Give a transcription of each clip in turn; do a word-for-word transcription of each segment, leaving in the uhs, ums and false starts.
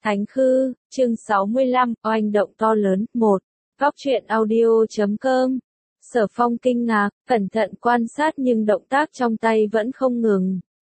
Thánh Khư, chương sáu mươi lăm, oanh động to lớn, một. Góc truyện audio chấm com. Sở Phong kinh ngạc, cẩn thận quan sát nhưng động tác trong tay vẫn không ngừng.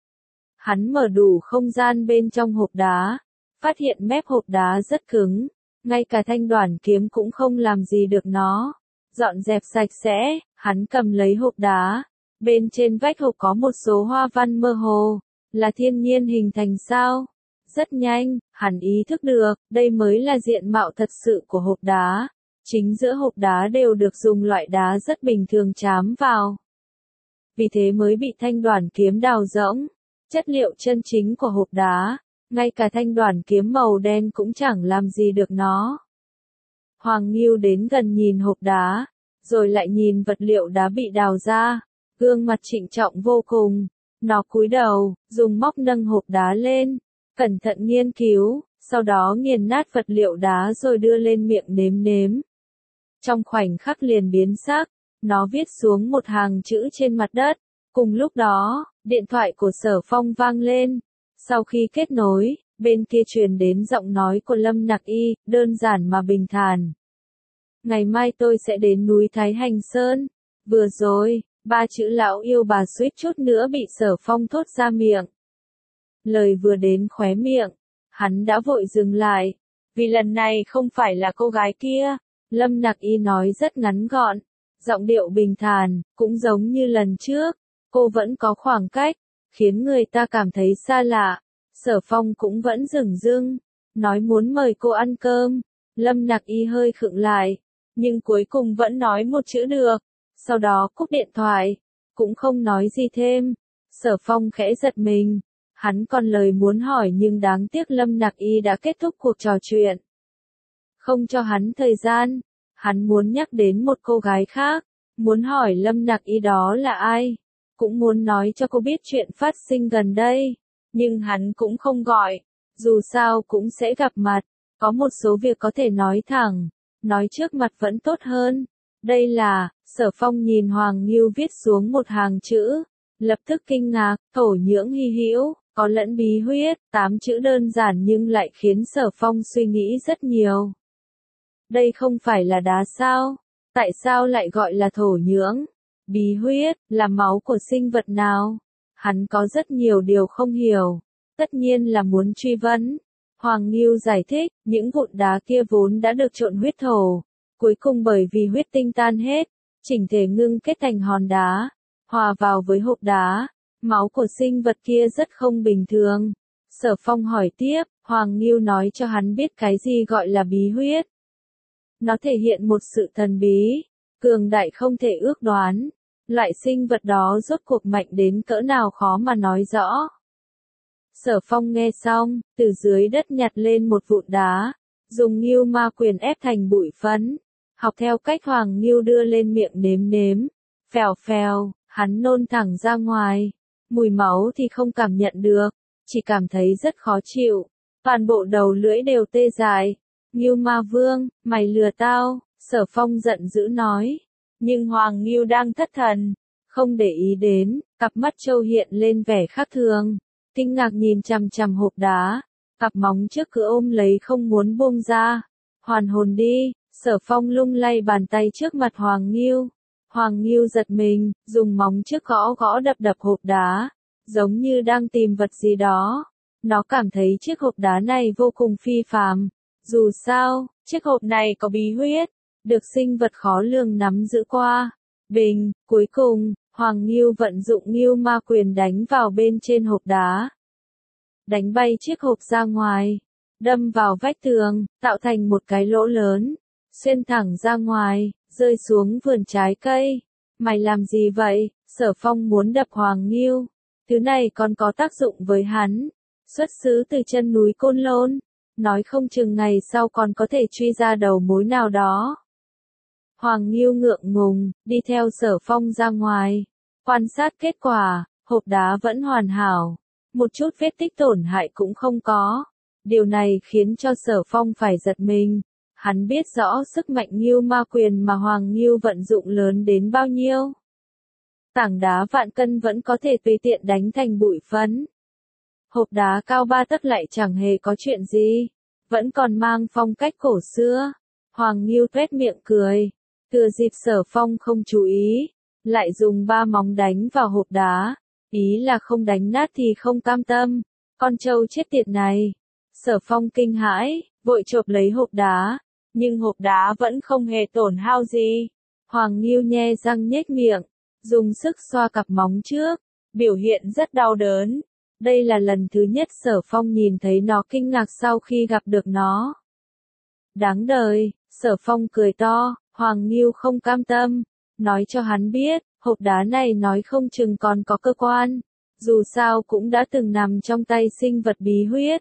Hắn mở đủ không gian bên trong hộp đá, phát hiện mép hộp đá rất cứng, ngay cả thanh đoản kiếm cũng không làm gì được nó. Dọn dẹp sạch sẽ, hắn cầm lấy hộp đá, bên trên vách hộp có một số hoa văn mơ hồ, là thiên nhiên hình thành sao? Rất nhanh, hắn ý thức được, đây mới là diện mạo thật sự của hộp đá. Chính giữa hộp đá đều được dùng loại đá rất bình thường chám vào. Vì thế mới bị thanh đoản kiếm đào rỗng. Chất liệu chân chính của hộp đá, ngay cả thanh đoản kiếm màu đen cũng chẳng làm gì được nó. Hoàng Nghiêu đến gần nhìn hộp đá, rồi lại nhìn vật liệu đá bị đào ra, gương mặt trịnh trọng vô cùng. Nó cúi đầu, dùng móc nâng hộp đá lên, cẩn thận nghiên cứu, sau đó nghiền nát vật liệu đá rồi đưa lên miệng nếm nếm. Trong khoảnh khắc liền biến sắc, nó viết xuống một hàng chữ trên mặt đất. Cùng lúc đó, điện thoại của Sở Phong vang lên. Sau khi kết nối, bên kia truyền đến giọng nói của Lâm Nặc Y, đơn giản mà bình thản. Ngày mai tôi sẽ đến núi Thái Hành Sơn. Vừa rồi, ba chữ lão yêu bà suýt chút nữa bị Sở Phong thốt ra miệng. Lời vừa đến khóe miệng, hắn đã vội dừng lại. Vì lần này không phải là cô gái kia. Lâm Nặc Y nói rất ngắn gọn, giọng điệu bình thản, cũng giống như lần trước. Cô vẫn có khoảng cách, khiến người ta cảm thấy xa lạ. Sở Phong cũng vẫn dửng dưng, nói muốn mời cô ăn cơm. Lâm Nặc Y hơi khựng lại, nhưng cuối cùng vẫn nói một chữ được. Sau đó cúp điện thoại, cũng không nói gì thêm. Sở Phong khẽ giật mình, hắn còn lời muốn hỏi nhưng đáng tiếc Lâm Nặc Y đã kết thúc cuộc trò chuyện. Không cho hắn thời gian, hắn muốn nhắc đến một cô gái khác, muốn hỏi Lâm Nặc Y đó là ai. Cũng muốn nói cho cô biết chuyện phát sinh gần đây, nhưng hắn cũng không gọi, dù sao cũng sẽ gặp mặt, có một số việc có thể nói thẳng, nói trước mặt vẫn tốt hơn. Đây là, Sở Phong nhìn Hoàng Nghiêu viết xuống một hàng chữ, lập tức kinh ngạc, thổ nhưỡng hy hữu, có lẫn bí huyết, tám chữ đơn giản nhưng lại khiến Sở Phong suy nghĩ rất nhiều. Đây không phải là đá sao? Tại sao lại gọi là thổ nhưỡng? Bí huyết, là máu của sinh vật nào? Hắn có rất nhiều điều không hiểu. Tất nhiên là muốn truy vấn. Hoàng Nghiêu giải thích, những vụn đá kia vốn đã được trộn huyết thổ. Cuối cùng bởi vì huyết tinh tan hết, chỉnh thể ngưng kết thành hòn đá, hòa vào với hộp đá. Máu của sinh vật kia rất không bình thường. Sở Phong hỏi tiếp, Hoàng Nghiêu nói cho hắn biết cái gì gọi là bí huyết. Nó thể hiện một sự thần bí, cường đại không thể ước đoán. Loại sinh vật đó rốt cuộc mạnh đến cỡ nào khó mà nói rõ. Sở Phong nghe xong, từ dưới đất nhặt lên một vụn đá, dùng Ngưu Ma Quyền ép thành bụi phấn, học theo cách Hoàng Nghiêu đưa lên miệng nếm nếm. Phèo phèo, hắn nôn thẳng ra ngoài. Mùi máu thì không cảm nhận được, chỉ cảm thấy rất khó chịu. Toàn bộ đầu lưỡi đều tê dại. Ngưu Ma Vương, mày lừa tao, Sở Phong giận dữ nói. Nhưng Hoàng Nghiêu đang thất thần, không để ý đến, cặp mắt trâu hiện lên vẻ khác thường, kinh ngạc nhìn chằm chằm hộp đá, cặp móng trước cứ ôm lấy không muốn buông ra. Hoàn hồn đi, Sở Phong lung lay bàn tay trước mặt Hoàng Nghiêu. Hoàng Nghiêu giật mình, dùng móng trước gõ gõ đập đập hộp đá, giống như đang tìm vật gì đó. Nó cảm thấy chiếc hộp đá này vô cùng phi phàm. Dù sao, chiếc hộp này có bí huyết, được sinh vật khó lường nắm giữ qua. Bình, cuối cùng, Hoàng Nghiêu vận dụng Ngưu Ma Quyền đánh vào bên trên hộp đá. Đánh bay chiếc hộp ra ngoài, đâm vào vách tường, tạo thành một cái lỗ lớn, xuyên thẳng ra ngoài, rơi xuống vườn trái cây. Mày làm gì vậy? Sở Phong muốn đập Hoàng Nghiêu. Thứ này còn có tác dụng với hắn. Xuất xứ từ chân núi Côn Lôn. Nói không chừng ngày sau còn có thể truy ra đầu mối nào đó. Hoàng Nghiêu ngượng ngùng, đi theo Sở Phong ra ngoài. Quan sát kết quả, hộp đá vẫn hoàn hảo. Một chút vết tích tổn hại cũng không có. Điều này khiến cho Sở Phong phải giật mình. Hắn biết rõ sức mạnh Ngưu Ma Quyền mà Hoàng Nghiêu vận dụng lớn đến bao nhiêu. Tảng đá vạn cân vẫn có thể tùy tiện đánh thành bụi phấn. Hộp đá cao ba tấc lại chẳng hề có chuyện gì. vẫn còn mang phong cách cổ xưa. Hoàng Nghiêu tuét miệng cười, thừa dịp Sở Phong không chú ý, lại dùng ba móng đánh vào hộp đá, ý là không đánh nát thì không cam tâm. Con trâu chết tiệt này. Sở Phong kinh hãi, vội chộp lấy hộp đá, nhưng hộp đá vẫn không hề tổn hao gì. Hoàng Nghiêu nhe răng nhếch miệng, dùng sức xoa cặp móng trước, biểu hiện rất đau đớn. Đây là lần thứ nhất Sở Phong nhìn thấy nó kinh ngạc sau khi gặp được nó. Đáng đời, Sở Phong cười to, Hoàng Nghiêu không cam tâm, nói cho hắn biết, hộp đá này nói không chừng còn có cơ quan, dù sao cũng đã từng nằm trong tay sinh vật bí huyết.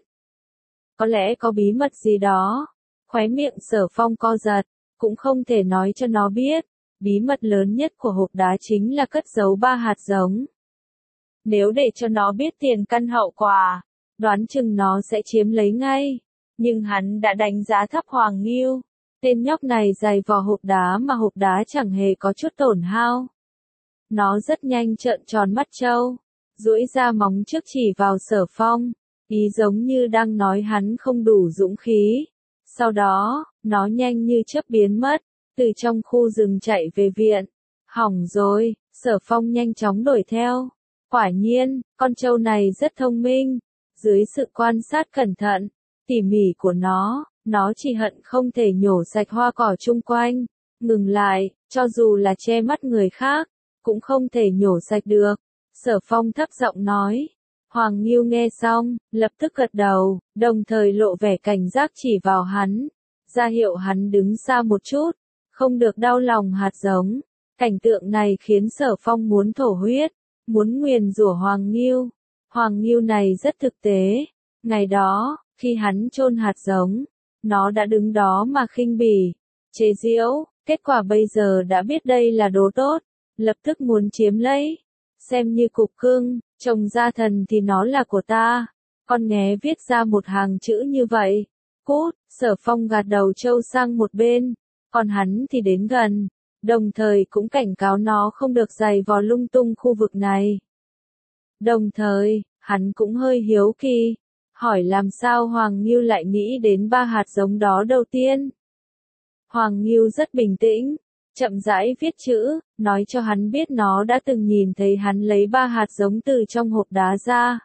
Có lẽ có bí mật gì đó. Khóe miệng Sở Phong co giật, cũng không thể nói cho nó biết, bí mật lớn nhất của hộp đá chính là cất giấu ba hạt giống. Nếu để cho nó biết tiền căn hậu quả, đoán chừng nó sẽ chiếm lấy ngay. Nhưng hắn đã đánh giá thấp Hoàng Nghiêu. Tên nhóc này giày vò hộp đá mà hộp đá chẳng hề có chút tổn hao. Nó rất nhanh trợn tròn mắt trâu, duỗi ra móng trước chỉ vào Sở Phong, ý giống như đang nói hắn không đủ dũng khí. Sau đó, nó nhanh như chớp biến mất, từ trong khu rừng chạy về viện. Hỏng rồi, Sở Phong nhanh chóng đuổi theo. Quả nhiên, con trâu này rất thông minh. Dưới sự quan sát cẩn thận, tỉ mỉ của nó, nó chỉ hận không thể nhổ sạch hoa cỏ chung quanh. Ngừng lại, cho dù là che mắt người khác, cũng không thể nhổ sạch được. Sở Phong thấp giọng nói. Hoàng Nghiêu nghe xong, lập tức gật đầu, đồng thời lộ vẻ cảnh giác chỉ vào hắn, ra hiệu hắn đứng xa một chút, không được đau lòng hạt giống. Cảnh tượng này khiến Sở Phong muốn thổ huyết, muốn nguyền rủa Hoàng Nghiêu. Hoàng Nghiêu này rất thực tế. Ngày đó, khi hắn chôn hạt giống, nó đã đứng đó mà khinh bỉ, chế giễu, kết quả bây giờ đã biết đây là đồ tốt, lập tức muốn chiếm lấy. Xem như cục cưng, trồng ra thần thì nó là của ta. Con nghé viết ra một hàng chữ như vậy. Cút, Sở Phong gạt đầu trâu sang một bên, còn hắn thì đến gần, đồng thời cũng cảnh cáo nó không được giày vò lung tung khu vực này. Đồng thời, hắn cũng hơi hiếu kỳ, hỏi làm sao Hoàng Nghiêu lại nghĩ đến ba hạt giống đó đầu tiên. Hoàng Nghiêu rất bình tĩnh, chậm rãi viết chữ, nói cho hắn biết nó đã từng nhìn thấy hắn lấy ba hạt giống từ trong hộp đá ra.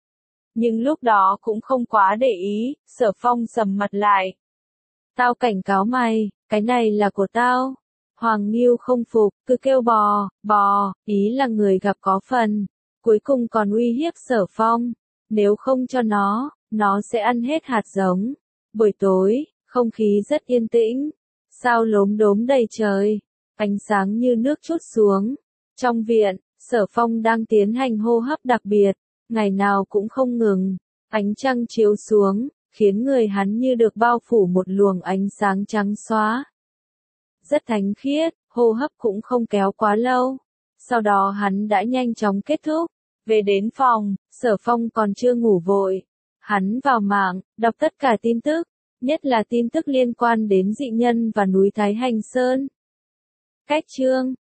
Nhưng lúc đó cũng không quá để ý. Sở Phong sầm mặt lại. Tao cảnh cáo mày, cái này là của tao. Hoàng Nghiêu không phục, cứ kêu bò, bò, ý là người gặp có phần. Cuối cùng còn uy hiếp Sở Phong, nếu không cho nó, nó sẽ ăn hết hạt giống. Buổi tối, không khí rất yên tĩnh, sao lốm đốm đầy trời, ánh sáng như nước trút xuống. Trong viện, Sở Phong đang tiến hành hô hấp đặc biệt, ngày nào cũng không ngừng. Ánh trăng chiếu xuống, khiến người hắn như được bao phủ một luồng ánh sáng trắng xóa. Rất thánh khiết, hô hấp cũng không kéo quá lâu. Sau đó hắn đã nhanh chóng kết thúc. Về đến phòng, Sở Phong còn chưa ngủ vội. Hắn vào mạng, đọc tất cả tin tức, nhất là tin tức liên quan đến dị nhân và núi Thái Hành Sơn. Cách chương